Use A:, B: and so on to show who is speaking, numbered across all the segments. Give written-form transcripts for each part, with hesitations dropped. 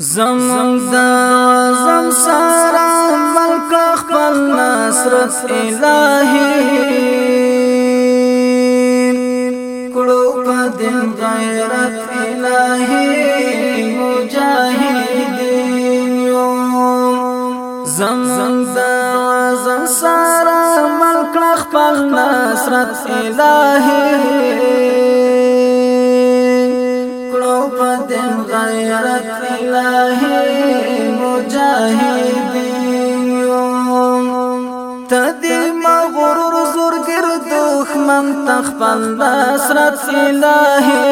A: زمون دا زم سارا ملک خپل نصرت الهی کړو په دین غیرت الهی مجاهدین یو زمون دا زم سارا ملک خپل نصرت الهی غیرت الهی مجاهدین یوم تدی مغرور زورگر دښمن تخپل نصرت الهی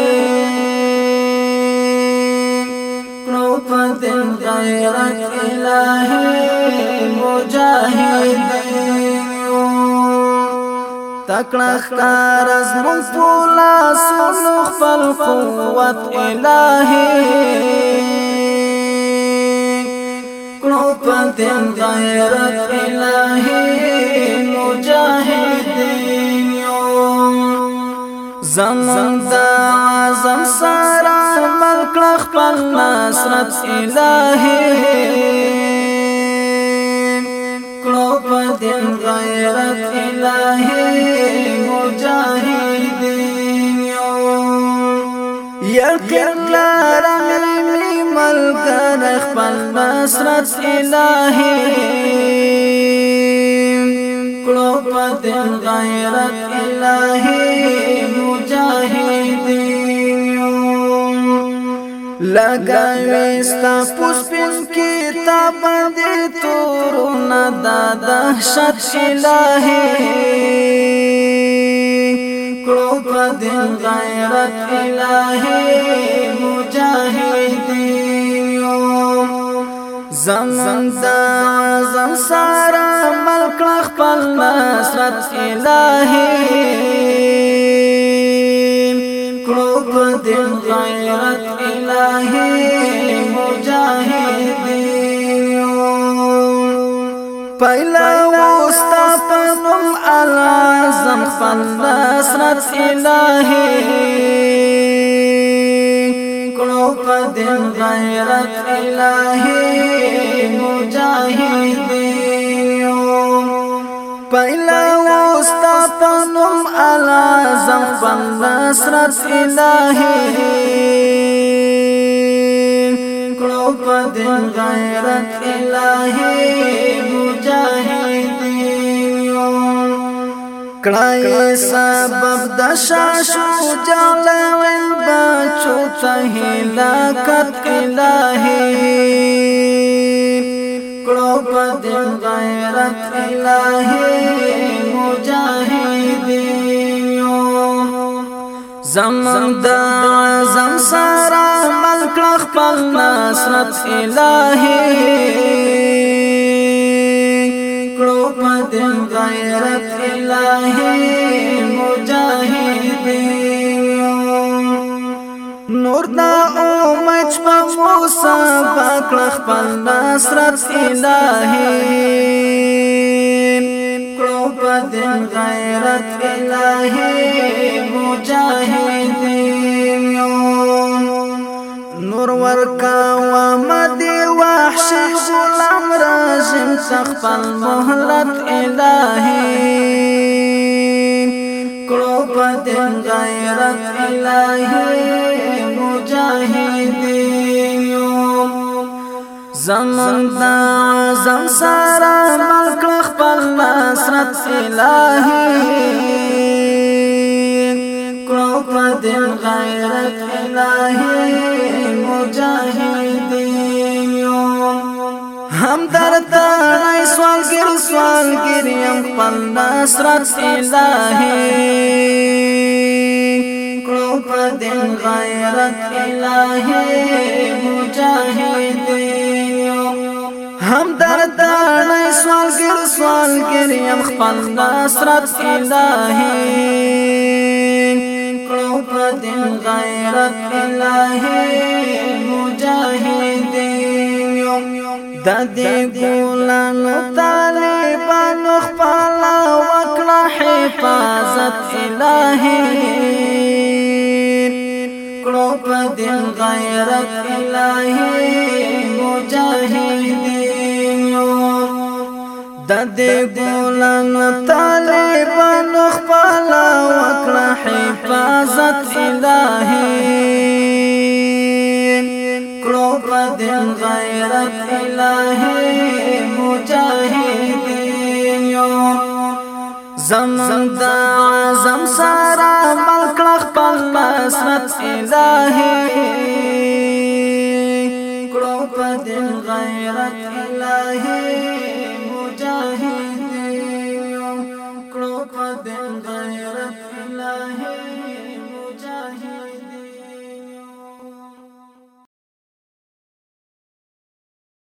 A: کړو په دین غیرت الهی مجاهدین تکړه ښکار زموږ پولا سونو خپل قوت الهی کړو په دین غیرت الهی مجاهدین یوم زمون دا اعظم سارا ملک خپل نصرت الهی کړو په دین غیرت الهی مجاهدین یقین لرم ملګر خپل نصرت الهی کړو په دین غیرت الهی مجاهدین لګوي ستا پوسپین کتاب دې تورونه د دهشت الهی کړو په دین غیرت الهی مجاهدین زمون دا اعظم سارا ملک خپل نصرت الهی کړو په دین غیرت الهی مجاهدین پایلا وستا پنوم اعظم خپل نصرت الهی کړو په دین غیرت الهی مجاهدین پایلا وستا پنوم اعظم خپل نصرت الهی کړو په دین غیرت الهی مجاهدین کړای سبب د شاشو جلوین بچو ته هلاکت الهی کړو په دین غیرت الهی مجاهدین زمون دا اعظم سارا ملک خپل نصرت الهی کړو په دین غیرت الهی مجاهدین نور دا امت په موسی پاک خپل نصرت الهی کړو په دین غیرت الهی مجاهدین نور ورکا ومدی وحش غلام راجم تخپل مهلت الهی کړو په دین غیرت الهی مجاهدین زمون دا اعظم سارا ملک خپل نصرت الهی کړو په دین غیرت الهی مجاهدین هم درد سوالګر یم خپل نصرت الهی کړو په دین غیرت الهی مجاهدین هم درد سوالګر یم خپل نصرت الهی کړو په دین غیرت الهی مجاهدین د دې ګلانو طالبانو خپل وکړه حفاظت الهی کړو په دین غیرت الهی دې ګولانو طالبانو خپل وکړه حفاظت الهي کړو په دین غیرت الهي مجاهدین یو زمن دا عزم سره ملک خپل نصرت الهي